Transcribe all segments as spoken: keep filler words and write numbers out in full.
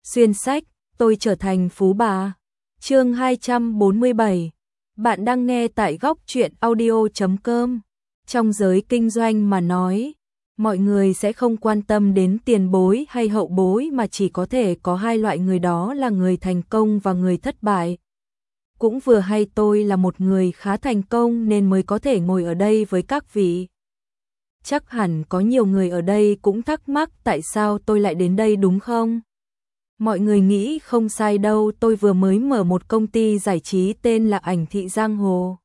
Xuyên sách, tôi trở thành phú bà. Chương hai trăm bốn mươi bảy. Bạn đang nghe tại góc truyện audio chấm com. Trong giới kinh doanh mà nói, mọi người sẽ không quan tâm đến tiền bối hay hậu bối mà chỉ có thể có hai loại người, đó là người thành công và người thất bại. Cũng vừa hay tôi là một người khá thành công nên mới có thể ngồi ở đây với các vị. Chắc hẳn có nhiều người ở đây cũng thắc mắc tại sao tôi lại đến đây đúng không? Mọi người nghĩ không sai đâu, tôi vừa mới mở một công ty giải trí tên là Ảnh Thị Giang Hồ.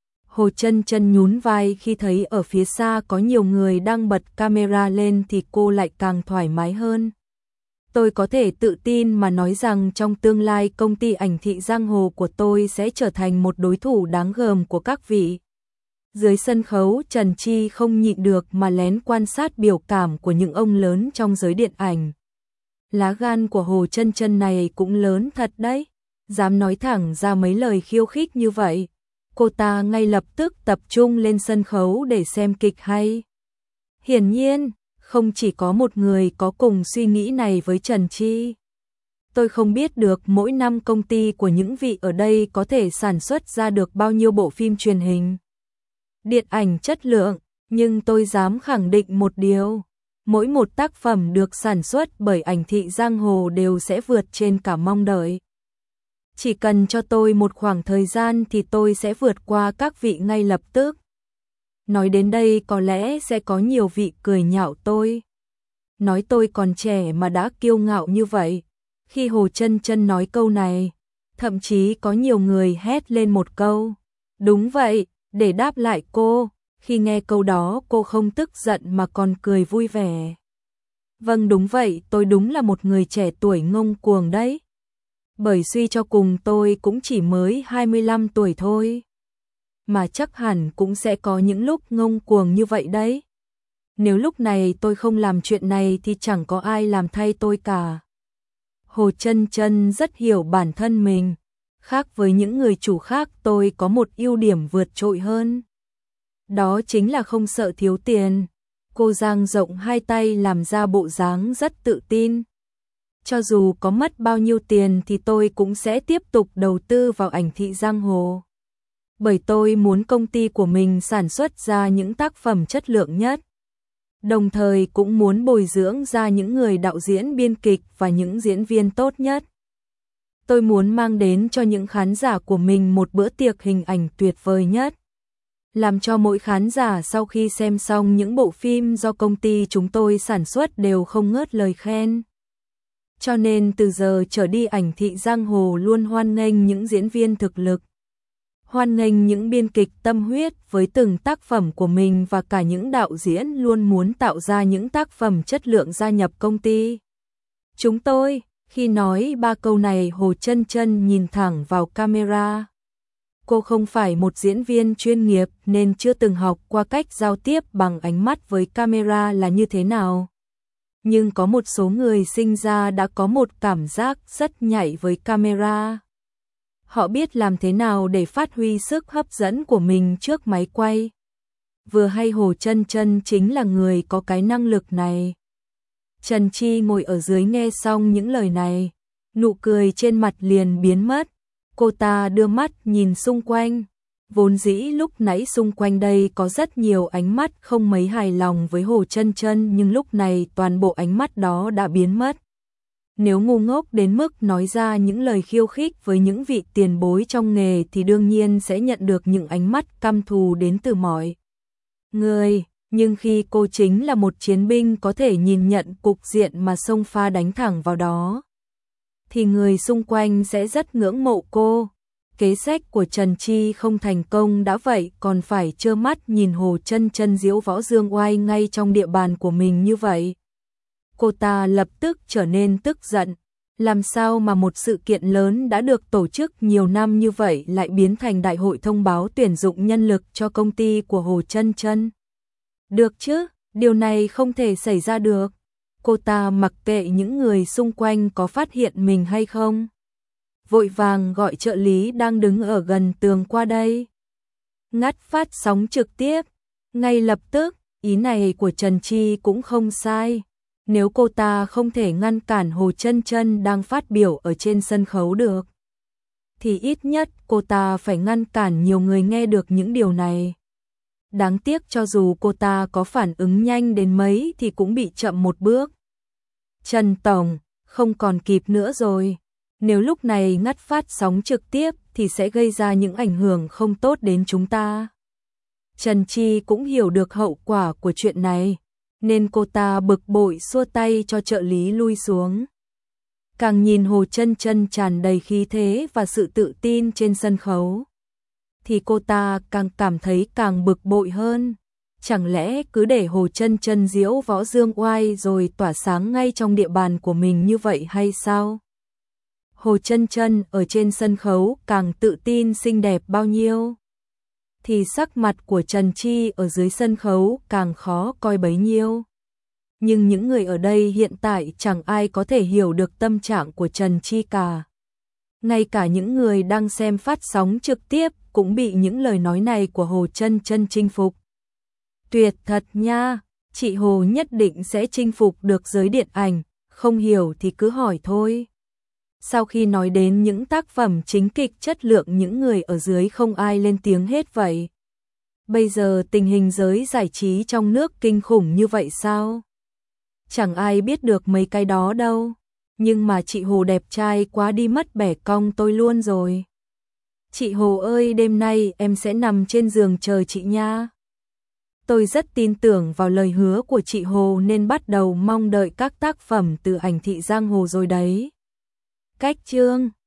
Hồ Chân Chân nhún vai khi thấy ở phía xa có nhiều người đang bật camera lên thì cô lại càng thoải mái hơn. Tôi có thể tự tin mà nói rằng trong tương lai công ty Ảnh Thị Giang Hồ của tôi sẽ trở thành một đối thủ đáng gờm của các vị. Dưới sân khấu, Trần Chi không nhịn được mà lén quan sát biểu cảm của những ông lớn trong giới điện ảnh. Lá gan của Hồ Chân Chân này cũng lớn thật đấy, dám nói thẳng ra mấy lời khiêu khích như vậy. Cô ta ngay lập tức tập trung lên sân khấu để xem kịch hay. Hiển nhiên, không chỉ có một người có cùng suy nghĩ này với Trần Chi. Tôi không biết được mỗi năm công ty của những vị ở đây có thể sản xuất ra được bao nhiêu bộ phim truyền hình, điện ảnh chất lượng, nhưng tôi dám khẳng định một điều. Mỗi một tác phẩm được sản xuất bởi Ảnh Thị Giang Hồ đều sẽ vượt trên cả mong đợi. Chỉ cần cho tôi một khoảng thời gian thì tôi sẽ vượt qua các vị ngay lập tức. Nói đến đây có lẽ sẽ có nhiều vị cười nhạo tôi. Nói tôi còn trẻ mà đã kiêu ngạo như vậy. Khi Hồ Chân Chân nói câu này, thậm chí có nhiều người hét lên một câu. Đúng vậy, để đáp lại cô. Khi nghe câu đó cô không tức giận mà còn cười vui vẻ. Vâng đúng vậy, tôi đúng là một người trẻ tuổi ngông cuồng đấy. Bởi suy cho cùng tôi cũng chỉ mới hai mươi lăm tuổi thôi. Mà chắc hẳn cũng sẽ có những lúc ngông cuồng như vậy đấy. Nếu lúc này tôi không làm chuyện này thì chẳng có ai làm thay tôi cả. Hồ Chân Chân rất hiểu bản thân mình. Khác với những người chủ khác, tôi có một ưu điểm vượt trội hơn. Đó chính là không sợ thiếu tiền. Cô dang rộng hai tay làm ra bộ dáng rất tự tin. Cho dù có mất bao nhiêu tiền thì tôi cũng sẽ tiếp tục đầu tư vào Ảnh Thị Giang Hồ. Bởi tôi muốn công ty của mình sản xuất ra những tác phẩm chất lượng nhất. Đồng thời cũng muốn bồi dưỡng ra những người đạo diễn biên kịch và những diễn viên tốt nhất. Tôi muốn mang đến cho những khán giả của mình một bữa tiệc hình ảnh tuyệt vời nhất. Làm cho mỗi khán giả sau khi xem xong những bộ phim do công ty chúng tôi sản xuất đều không ngớt lời khen. Cho nên từ giờ trở đi Ảnh Thị Giang Hồ luôn hoan nghênh những diễn viên thực lực, hoan nghênh những biên kịch tâm huyết với từng tác phẩm của mình và cả những đạo diễn luôn muốn tạo ra những tác phẩm chất lượng gia nhập công ty chúng tôi. Khi nói ba câu này, Hồ Chân Chân nhìn thẳng vào camera. Cô không phải một diễn viên chuyên nghiệp nên chưa từng học qua cách giao tiếp bằng ánh mắt với camera là như thế nào. Nhưng có một số người sinh ra đã có một cảm giác rất nhạy với camera. Họ biết làm thế nào để phát huy sức hấp dẫn của mình trước máy quay. Vừa hay Hồ Chân Chân chính là người có cái năng lực này. Trần Chi ngồi ở dưới nghe xong những lời này, nụ cười trên mặt liền biến mất. Cô ta đưa mắt nhìn xung quanh. Vốn dĩ lúc nãy xung quanh đây có rất nhiều ánh mắt không mấy hài lòng với Hồ Chân Chân, nhưng lúc này toàn bộ ánh mắt đó đã biến mất. Nếu ngu ngốc đến mức nói ra những lời khiêu khích với những vị tiền bối trong nghề thì đương nhiên sẽ nhận được những ánh mắt căm thù đến từ mọi người. Nhưng khi cô chính là một chiến binh có thể nhìn nhận cục diện mà xông pha đánh thẳng vào đó, thì người xung quanh sẽ rất ngưỡng mộ cô. Kế sách của Trần Chi không thành công đã vậy còn phải trơ mắt nhìn Hồ Chân Chân diễu võ dương oai ngay trong địa bàn của mình như vậy. Cô ta lập tức trở nên tức giận. Làm sao mà một sự kiện lớn đã được tổ chức nhiều năm như vậy lại biến thành đại hội thông báo tuyển dụng nhân lực cho công ty của Hồ Chân Chân? Được chứ, điều này không thể xảy ra được. Cô ta mặc kệ những người xung quanh có phát hiện mình hay không. Vội vàng gọi trợ lý đang đứng ở gần tường qua đây. Ngắt phát sóng trực tiếp. Ngay lập tức, ý này của Trần Chi cũng không sai. Nếu cô ta không thể ngăn cản Hồ Chân Chân đang phát biểu ở trên sân khấu được, thì ít nhất cô ta phải ngăn cản nhiều người nghe được những điều này. Đáng tiếc cho dù cô ta có phản ứng nhanh đến mấy thì cũng bị chậm một bước. Trần Tổng, không còn kịp nữa rồi. Nếu lúc này ngắt phát sóng trực tiếp thì sẽ gây ra những ảnh hưởng không tốt đến chúng ta. Trần Chi cũng hiểu được hậu quả của chuyện này, nên cô ta bực bội xua tay cho trợ lý lui xuống. Càng nhìn Hồ Chân Chân tràn đầy khí thế và sự tự tin trên sân khấu, thì cô ta càng cảm thấy càng bực bội hơn. Chẳng lẽ cứ để Hồ Chân Chân diễu võ dương oai rồi tỏa sáng ngay trong địa bàn của mình như vậy hay sao? Hồ Chân Chân ở trên sân khấu càng tự tin xinh đẹp bao nhiêu, thì sắc mặt của Trần Chi ở dưới sân khấu càng khó coi bấy nhiêu. Nhưng những người ở đây hiện tại chẳng ai có thể hiểu được tâm trạng của Trần Chi cả. Ngay cả những người đang xem phát sóng trực tiếp cũng bị những lời nói này của Hồ Chân Chân chinh phục. Tuyệt thật nha, chị Hồ nhất định sẽ chinh phục được giới điện ảnh, không hiểu thì cứ hỏi thôi. Sau khi nói đến những tác phẩm chính kịch chất lượng, những người ở dưới không ai lên tiếng hết vậy. Bây giờ tình hình giới giải trí trong nước kinh khủng như vậy sao? Chẳng ai biết được mấy cái đó đâu. Nhưng mà chị Hồ đẹp trai quá đi mất bẻ cong tôi luôn rồi. Chị Hồ ơi, đêm nay em sẽ nằm trên giường chờ chị nha. Tôi rất tin tưởng vào lời hứa của chị Hồ nên bắt đầu mong đợi các tác phẩm từ ảnh thị giang hồ rồi đấy. Cách chương